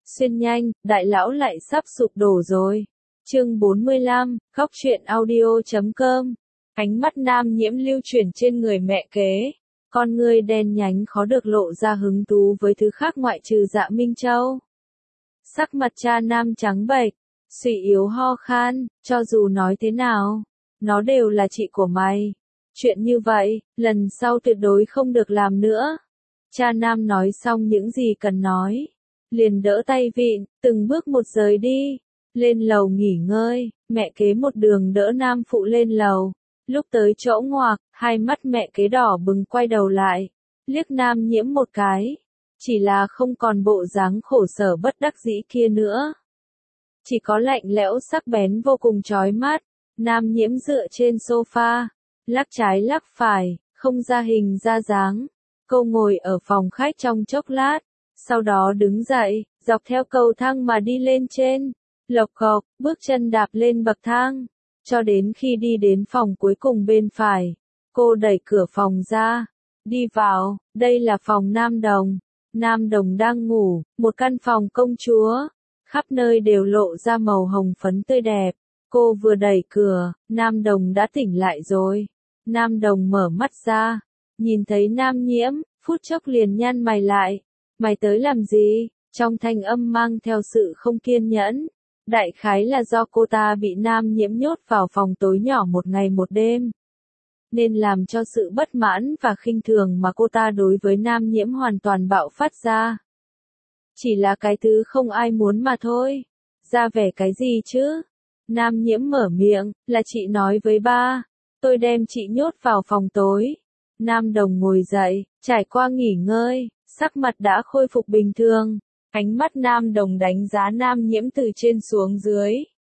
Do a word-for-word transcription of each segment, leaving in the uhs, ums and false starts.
Xuyên nhanh, đại lão lại sắp sụp đổ rồi. Chương bốn mươi lăm, góc truyện audio chấm com. Ánh mắt Nam Nhiễm lưu chuyển trên người mẹ kế. Con ngươi đen nhánh khó được lộ ra hứng thú với thứ khác ngoại trừ Dạ Minh Châu. Sắc mặt cha Nam trắng bệch, suy yếu ho khan, cho dù nói thế nào, nó đều là chị của mày. Chuyện như vậy, lần sau tuyệt đối không được làm nữa. Cha Nam nói xong những gì cần nói, liền đỡ tay vịn, từng bước một rời đi, lên lầu nghỉ ngơi. Mẹ kế một đường đỡ Nam phụ lên lầu. Lúc tới chỗ ngoặc, hai mắt mẹ kế đỏ bừng quay đầu lại, liếc Nam Nhiễm một cái, chỉ là không còn bộ dáng khổ sở bất đắc dĩ kia nữa. Chỉ có lạnh lẽo sắc bén vô cùng chói mắt. Nam Nhiễm dựa trên sofa, lắc trái lắc phải, không ra hình ra dáng. Cô ngồi ở phòng khách trong chốc lát, sau đó đứng dậy, dọc theo cầu thang mà đi lên trên. Lộc cộc, bước chân đạp lên bậc thang, cho đến khi đi đến phòng cuối cùng bên phải. Cô đẩy cửa phòng ra, đi vào. Đây là phòng Nam Đồng. Nam Đồng đang ngủ, một căn phòng công chúa, khắp nơi đều lộ ra màu hồng phấn tươi đẹp. Cô vừa đẩy cửa, Nam Đồng đã tỉnh lại rồi. Nam Đồng mở mắt ra, nhìn thấy Nam Nhiễm, phút chốc liền nhăn mày lại. Mày tới làm gì? Trong thanh âm mang theo sự không kiên nhẫn. Đại khái là do cô ta bị Nam Nhiễm nhốt vào phòng tối nhỏ một ngày một đêm, nên làm cho sự bất mãn và khinh thường mà cô ta đối với Nam Nhiễm hoàn toàn bạo phát ra. Chỉ là cái thứ không ai muốn mà thôi. Ra vẻ cái gì chứ? Nam Nhiễm mở miệng, là chị nói với ba, tôi đem chị nhốt vào phòng tối. Nam Đồng ngồi dậy, trải qua nghỉ ngơi, sắc mặt đã khôi phục bình thường. Ánh mắt Nam Đồng đánh giá Nam Nhiễm từ trên xuống dưới.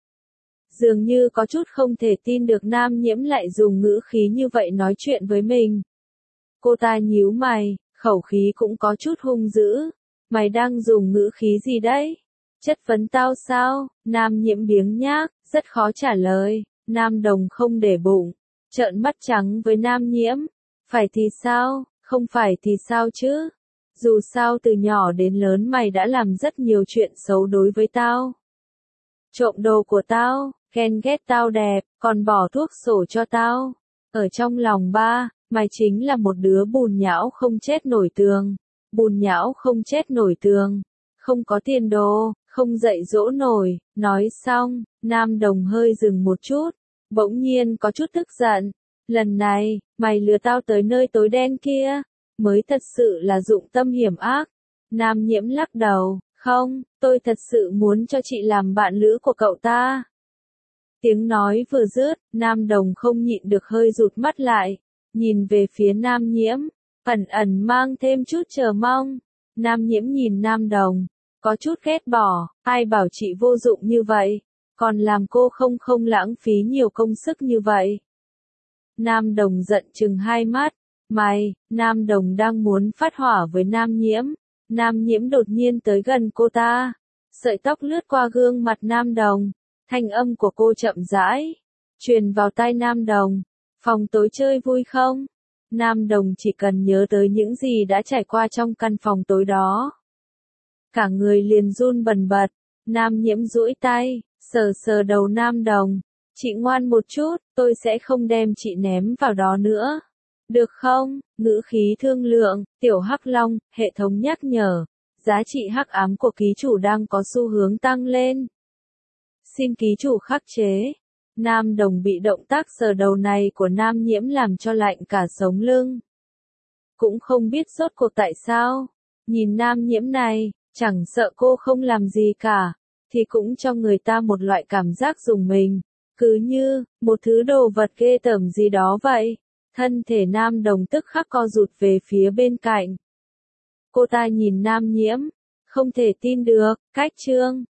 Dường như có chút không thể tin được Nam Nhiễm lại dùng ngữ khí như vậy nói chuyện với mình. Cô ta nhíu mày, khẩu khí cũng có chút hung dữ. Mày đang dùng ngữ khí gì đấy? Chất vấn tao sao? Nam Nhiễm biếng nhác, rất khó trả lời. Nam Đồng không để bụng, trợn mắt trắng với Nam Nhiễm. Phải thì sao? Không phải thì sao chứ? Dù sao từ nhỏ đến lớn mày đã làm rất nhiều chuyện xấu đối với tao. Trộm đồ của tao, ghen ghét tao đẹp, còn bỏ thuốc sổ cho tao. Ở trong lòng ba, mày chính là một đứa bùn nhão không chết nổi tường. Bùn nhão không chết nổi tường. Không có tiền đồ, không dạy dỗ nổi. Nói xong, Nam Đồng hơi dừng một chút, bỗng nhiên có chút tức giận. Lần này, mày lừa tao tới nơi tối đen kia, mới thật sự là dụng tâm hiểm ác. Nam Nhiễm lắc đầu, không, tôi thật sự muốn cho chị làm bạn lữ của cậu ta. Tiếng nói vừa dứt, Nam Đồng không nhịn được hơi rụt mắt lại, nhìn về phía Nam Nhiễm, ẩn ẩn mang thêm chút chờ mong. Nam Nhiễm nhìn Nam Đồng, có chút ghét bỏ, ai bảo chị vô dụng như vậy, còn làm cô không không lãng phí nhiều công sức như vậy. Nam Đồng giận chừng hai mắt. Mày, Nam Đồng đang muốn phát hỏa với Nam Nhiễm. Nam Nhiễm đột nhiên tới gần cô ta. Sợi tóc lướt qua gương mặt Nam Đồng. Thanh âm của cô chậm rãi, truyền vào tai Nam Đồng. Phòng tối chơi vui không? Nam Đồng chỉ cần nhớ tới những gì đã trải qua trong căn phòng tối đó. Cả người liền run bần bật. Nam Nhiễm duỗi tay, sờ sờ đầu Nam Đồng. Chị ngoan một chút, tôi sẽ không đem chị ném vào đó nữa. Được không? Ngữ khí thương lượng. Tiểu Hắc Long, hệ thống nhắc nhở. Giá trị hắc ám của ký chủ đang có xu hướng tăng lên. Xin ký chủ khắc chế. Nam Đồng bị động tác sờ đầu này của Nam Nhiễm làm cho lạnh cả sống lưng. Cũng không biết rốt cuộc tại sao. Nhìn Nam Nhiễm này, chẳng sợ cô không làm gì cả, thì cũng cho người ta một loại cảm giác rùng mình. Cứ như, một thứ đồ vật ghê tởm gì đó vậy. Thân thể Nam Đồng tức khắc co rụt về phía bên cạnh. Cô ta nhìn Nam Nhiễm, không thể tin được. Cách chương